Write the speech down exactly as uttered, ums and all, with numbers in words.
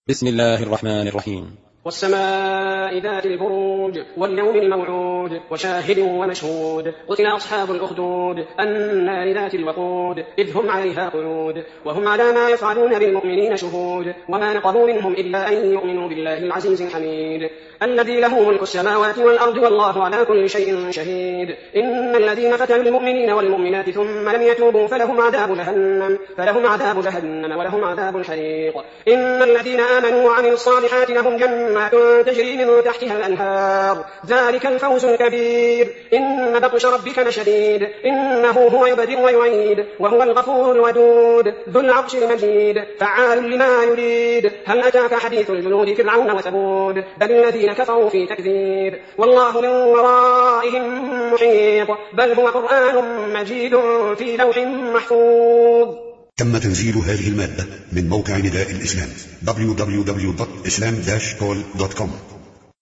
بسم الله الرحمن الرحيم. والسماء ذات البروج واليوم الموعود وشاهد ومشهود قتل أصحاب الأخدود النار ذات الوقود إذ هم عليها قعود وهم على ما يفعلون بالمؤمنين شهود وما نقموا منهم إلا أن يؤمنوا بالله العزيز الحميد الذي له ملك السماوات والأرض والله على كل شيء شهيد إن الذين فتنوا المؤمنين والمؤمنات ثم لم يتوبوا فلهم عذاب جهنم فلهم عذاب جهنم ولهم عذاب الحريق إن الذين آمنوا وعملوا الصالحات لهم جنات تجري من تحتها الأنهار ذلك الفوز الكبير إن بطش ربك لشديد إنه هو يبدئ ويعيد وهو الغفور الودود ذو العرش المجيد فعال لما يريد هل أتاك حديث الجنود فرعون وثمود بل الذين كفروا في تكذيب والله من ورائهم محيط بل هو قرآن مجيد في لوح محفوظ. تم تنزيل هذه المادة من موقع نداء الإسلام دبليو دبليو دبليو دوت إسلام داش كول دوت كوم.